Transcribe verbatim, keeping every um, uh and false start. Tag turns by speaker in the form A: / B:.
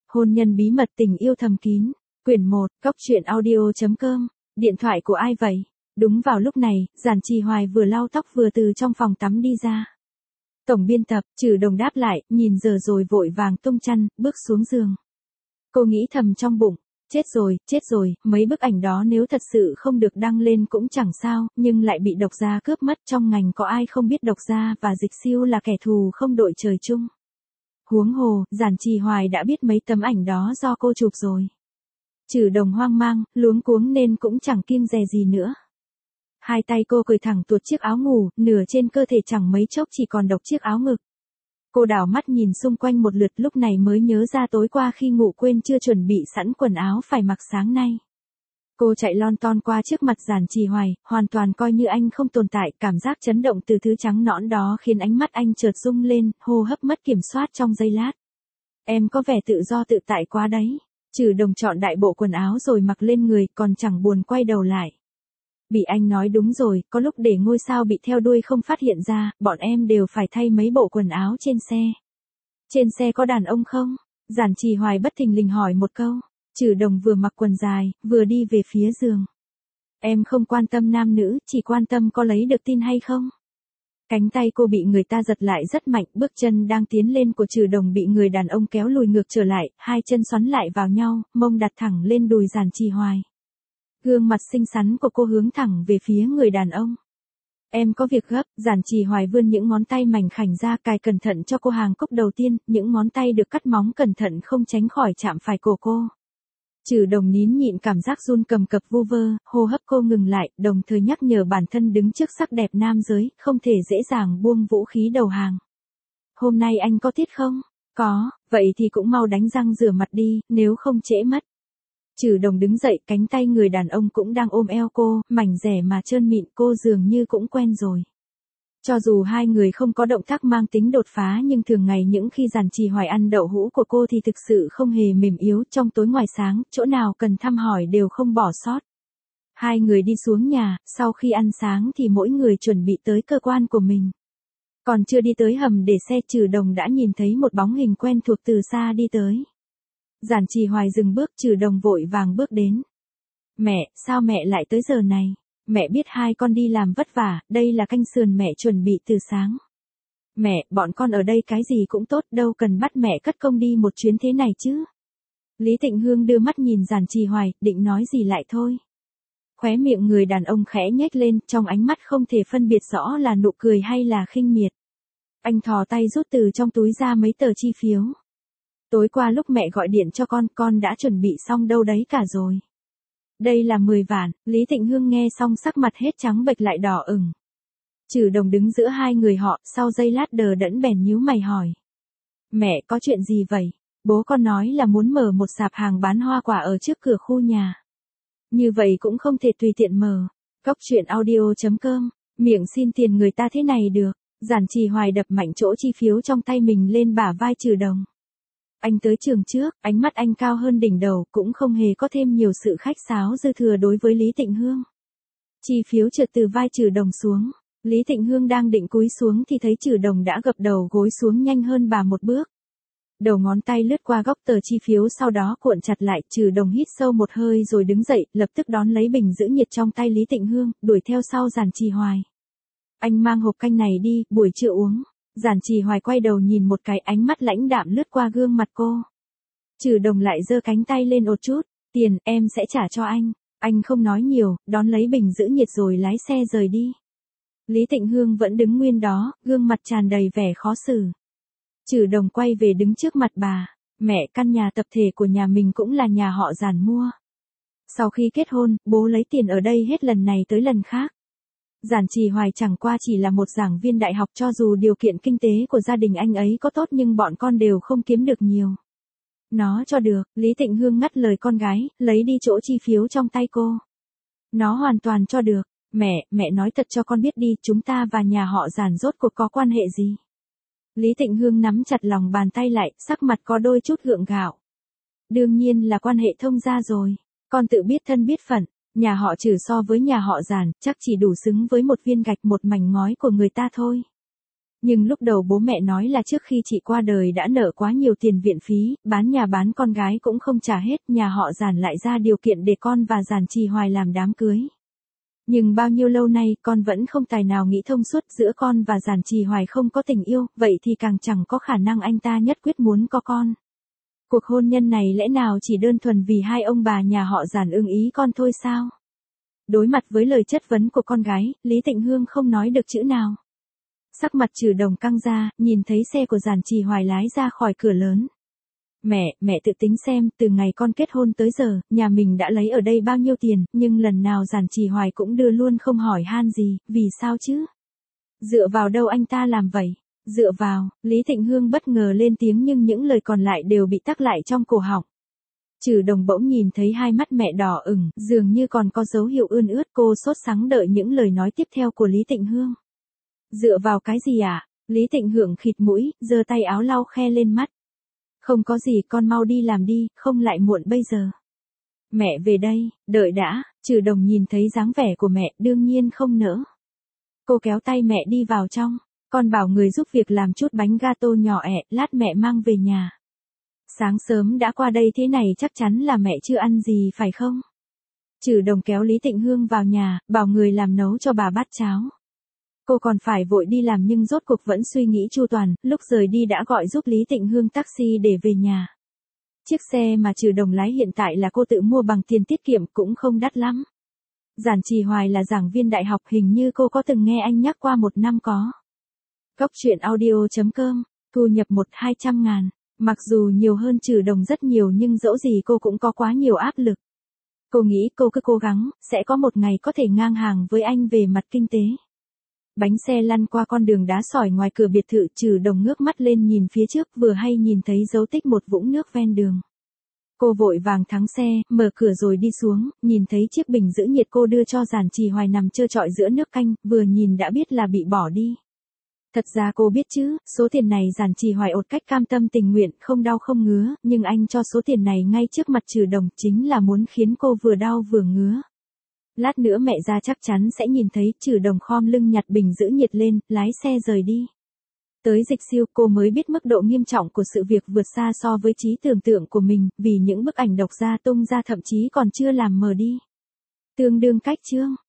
A: Hôn nhân bí mật tình yêu thầm kín. Quyển một, Cốc truyện audio chấm com. Điện thoại của ai vậy? Đúng vào lúc này, Giản Trì Hoài vừa lau tóc vừa từ trong phòng tắm đi ra. Tổng biên tập, Trừ Đồng đáp lại, nhìn giờ rồi vội vàng tung chăn, bước xuống giường. Cô nghĩ thầm trong bụng, chết rồi, chết rồi, mấy bức ảnh đó nếu thật sự không được đăng lên cũng chẳng sao, nhưng lại bị độc gia cướp mất. Trong ngành có ai không biết độc gia và Dịch Siêu là kẻ thù không đội trời chung. Huống hồ, Giản Trì Hoài đã biết mấy tấm ảnh đó do cô chụp rồi. Trừ Đồng hoang mang, luống cuống nên cũng chẳng kiêng dè gì nữa. Hai tay cô cởi thẳng tuột chiếc áo ngủ, nửa trên cơ thể chẳng mấy chốc chỉ còn độc chiếc áo ngực. Cô đảo mắt nhìn xung quanh một lượt lúc này mới nhớ ra tối qua khi ngủ quên chưa chuẩn bị sẵn quần áo phải mặc sáng nay. Cô chạy lon ton qua trước mặt Giản Trì Hoài, hoàn toàn coi như anh không tồn tại, cảm giác chấn động từ thứ trắng nõn đó khiến ánh mắt anh chợt rung lên, hô hấp mất kiểm soát trong giây lát. Em có vẻ tự do tự tại quá đấy. Trừ Đồng chọn đại bộ quần áo rồi mặc lên người, còn chẳng buồn quay đầu lại. Bị anh nói đúng rồi, có lúc để ngôi sao bị theo đuôi không phát hiện ra, bọn em đều phải thay mấy bộ quần áo trên xe. Trên xe có đàn ông không? Giản Trì Hoài bất thình lình hỏi một câu. Trừ Đồng vừa mặc quần dài, vừa đi về phía giường. Em không quan tâm nam nữ, chỉ quan tâm có lấy được tin hay không. Cánh tay cô bị người ta giật lại rất mạnh, bước chân đang tiến lên của Trừ Đồng bị người đàn ông kéo lùi ngược trở lại, hai chân xoắn lại vào nhau, mông đặt thẳng lên đùi Giản Trì Hoài. Gương mặt xinh xắn của cô hướng thẳng về phía người đàn ông. Em có việc gấp. Giản Trì Hoài vươn những ngón tay mảnh khảnh ra cài cẩn thận cho cô hàng cốc đầu tiên, những ngón tay được cắt móng cẩn thận không tránh khỏi chạm phải cổ cô. Trừ Đồng nín nhịn cảm giác run cầm cập vu vơ, hô hấp cô ngừng lại, đồng thời nhắc nhở bản thân đứng trước sắc đẹp nam giới, không thể dễ dàng buông vũ khí đầu hàng. Hôm nay anh có tiết không? Có, vậy thì cũng mau đánh răng rửa mặt đi, nếu không trễ mất. Trừ Đồng đứng dậy, cánh tay người đàn ông cũng đang ôm eo cô, mảnh dẻ mà trơn mịn, cô dường như cũng quen rồi. Cho dù hai người không có động tác mang tính đột phá nhưng thường ngày những khi Giản Trì Hoài ăn đậu hũ của cô thì thực sự không hề mềm yếu, trong tối ngoài sáng, chỗ nào cần thăm hỏi đều không bỏ sót. Hai người đi xuống nhà, sau khi ăn sáng thì mỗi người chuẩn bị tới cơ quan của mình. Còn chưa đi tới hầm để xe, Trừ Đồng đã nhìn thấy một bóng hình quen thuộc từ xa đi tới. Giản Trì Hoài dừng bước, Trừ Đồng vội vàng bước đến. Mẹ, sao mẹ lại tới giờ này? Mẹ biết hai con đi làm vất vả, đây là canh sườn mẹ chuẩn bị từ sáng. Mẹ, bọn con ở đây cái gì cũng tốt, đâu cần bắt mẹ cất công đi một chuyến thế này chứ. Lý Tịnh Hương đưa mắt nhìn Giản Trì Hoài, định nói gì lại thôi. Khóe miệng người đàn ông khẽ nhếch lên, trong ánh mắt không thể phân biệt rõ là nụ cười hay là khinh miệt. Anh thò tay rút từ trong túi ra mấy tờ chi phiếu. Tối qua lúc mẹ gọi điện cho con, con đã chuẩn bị xong đâu đấy cả rồi. Đây là mười vạn, Lý Tịnh Hương nghe xong sắc mặt hết trắng bệch lại đỏ ửng. Trừ Đồng đứng giữa hai người họ, sau giây lát đờ đẫn bèn nhíu mày hỏi. Mẹ, có chuyện gì vậy? Bố con nói là muốn mở một sạp hàng bán hoa quả ở trước cửa khu nhà. Như vậy cũng không thể tùy tiện mở. Cốc truyện audio chấm com, miệng xin tiền người ta thế này được. Giản Trì Hoài đập mạnh chỗ chi phiếu trong tay mình lên bả vai Trừ Đồng. Anh tới trường trước, ánh mắt anh cao hơn đỉnh đầu, cũng không hề có thêm nhiều sự khách sáo dư thừa đối với Lý Tịnh Hương. Chi phiếu trượt từ vai Trừ Đồng xuống. Lý Tịnh Hương đang định cúi xuống thì thấy Trừ Đồng đã gập đầu gối xuống nhanh hơn bà một bước. Đầu ngón tay lướt qua góc tờ chi phiếu sau đó cuộn chặt lại. Trừ Đồng hít sâu một hơi rồi đứng dậy, lập tức đón lấy bình giữ nhiệt trong tay Lý Tịnh Hương, đuổi theo sau Giản Trì Hoài. Anh mang hộp canh này đi, buổi trưa uống. Giản Trì Hoài quay đầu nhìn một cái, ánh mắt lãnh đạm lướt qua gương mặt cô. Trừ Đồng lại giơ cánh tay lên một chút. Tiền, em sẽ trả cho anh. Anh không nói nhiều, đón lấy bình giữ nhiệt rồi lái xe rời đi. Lý Tịnh Hương vẫn đứng nguyên đó, gương mặt tràn đầy vẻ khó xử. Trừ Đồng quay về đứng trước mặt bà. Mẹ, căn nhà tập thể của nhà mình cũng là nhà họ Giản mua. Sau khi kết hôn, bố lấy tiền ở đây hết lần này tới lần khác. Giản Trì Hoài chẳng qua chỉ là một giảng viên đại học, cho dù điều kiện kinh tế của gia đình anh ấy có tốt nhưng bọn con đều không kiếm được nhiều. Nó cho được. Lý Tịnh Hương ngắt lời con gái, lấy đi chỗ chi phiếu trong tay cô. Nó hoàn toàn cho được. Mẹ, mẹ nói thật cho con biết đi, chúng ta và nhà họ Giản rốt cuộc có quan hệ gì? Lý Tịnh Hương nắm chặt lòng bàn tay lại, sắc mặt có đôi chút gượng gạo. Đương nhiên là quan hệ thông gia rồi. Con tự biết thân biết phận. Nhà họ Trừ so với nhà họ Giản, chắc chỉ đủ xứng với một viên gạch một mảnh ngói của người ta thôi. Nhưng lúc đầu bố mẹ nói là trước khi chị qua đời đã nợ quá nhiều tiền viện phí, bán nhà bán con gái cũng không trả hết, nhà họ Giản lại ra điều kiện để con và Giản Trì Hoài làm đám cưới. Nhưng bao nhiêu lâu nay con vẫn không tài nào nghĩ thông suốt, giữa con và Giản Trì Hoài không có tình yêu, vậy thì càng chẳng có khả năng anh ta nhất quyết muốn có con. Cuộc hôn nhân này lẽ nào chỉ đơn thuần vì hai ông bà nhà họ Giản ưng ý con thôi sao? Đối mặt với lời chất vấn của con gái, Lý Tịnh Hương không nói được chữ nào. Sắc mặt Trừ Đồng căng ra, nhìn thấy xe của Giản Trì Hoài lái ra khỏi cửa lớn. Mẹ, mẹ tự tính xem, từ ngày con kết hôn tới giờ, nhà mình đã lấy ở đây bao nhiêu tiền, nhưng lần nào Giản Trì Hoài cũng đưa luôn không hỏi han gì, vì sao chứ? Dựa vào đâu anh ta làm vậy? Dựa vào, Lý Tịnh Hương bất ngờ lên tiếng nhưng những lời còn lại đều bị tắc lại trong cổ họng. Trừ Đồng bỗng nhìn thấy hai mắt mẹ đỏ ửng, dường như còn có dấu hiệu ươn ướt, cô sốt sắng đợi những lời nói tiếp theo của Lý Tịnh Hương. Dựa vào cái gì ạ? À? Lý Tịnh Hương khịt mũi, giơ tay áo lau khe lên mắt. Không có gì, con mau đi làm đi, không lại muộn bây giờ. Mẹ về đây, đợi đã. Trừ Đồng nhìn thấy dáng vẻ của mẹ, đương nhiên không nỡ. Cô kéo tay mẹ đi vào trong, con bảo người giúp việc làm chút bánh gato nhỏ ẹ, lát mẹ mang về nhà. Sáng sớm đã qua đây thế này chắc chắn là mẹ chưa ăn gì phải không? Trừ Đồng kéo Lý Tịnh Hương vào nhà, bảo người làm nấu cho bà bát cháo. Cô còn phải vội đi làm nhưng rốt cuộc vẫn suy nghĩ chu toàn, lúc rời đi đã gọi giúp Lý Tịnh Hương taxi để về nhà. Chiếc xe mà Trừ Đồng lái hiện tại là cô tự mua bằng tiền tiết kiệm, cũng không đắt lắm. Giản Trì Hoài là giảng viên đại học, hình như cô có từng nghe anh nhắc qua một năm có. Góc truyện audio chấm com, thu nhập một hai trăm ngàn. Mặc dù nhiều hơn Trừ Đồng rất nhiều nhưng dẫu gì cô cũng có quá nhiều áp lực. Cô nghĩ cô cứ cố gắng, sẽ có một ngày có thể ngang hàng với anh về mặt kinh tế. Bánh xe lăn qua con đường đá sỏi ngoài cửa biệt thự, Trừ Đồng ngước mắt lên nhìn phía trước, vừa hay nhìn thấy dấu tích một vũng nước ven đường. Cô vội vàng thắng xe, mở cửa rồi đi xuống, nhìn thấy chiếc bình giữ nhiệt cô đưa cho Giản Trì Hoài nằm trơ trọi giữa nước canh, vừa nhìn đã biết là bị bỏ đi. Thật ra cô biết chứ, số tiền này Giản Trì Hoài ột cách cam tâm tình nguyện, không đau không ngứa, nhưng anh cho số tiền này ngay trước mặt Trừ Đồng chính là muốn khiến cô vừa đau vừa ngứa. Lát nữa mẹ ra chắc chắn sẽ nhìn thấy. Trừ Đồng khom lưng nhặt bình giữ nhiệt lên, lái xe rời đi. Tới Dịch Siêu cô mới biết mức độ nghiêm trọng của sự việc vượt xa so với trí tưởng tượng của mình, vì những bức ảnh độc ra tung ra thậm chí còn chưa làm mờ đi. Tương đương cách chương.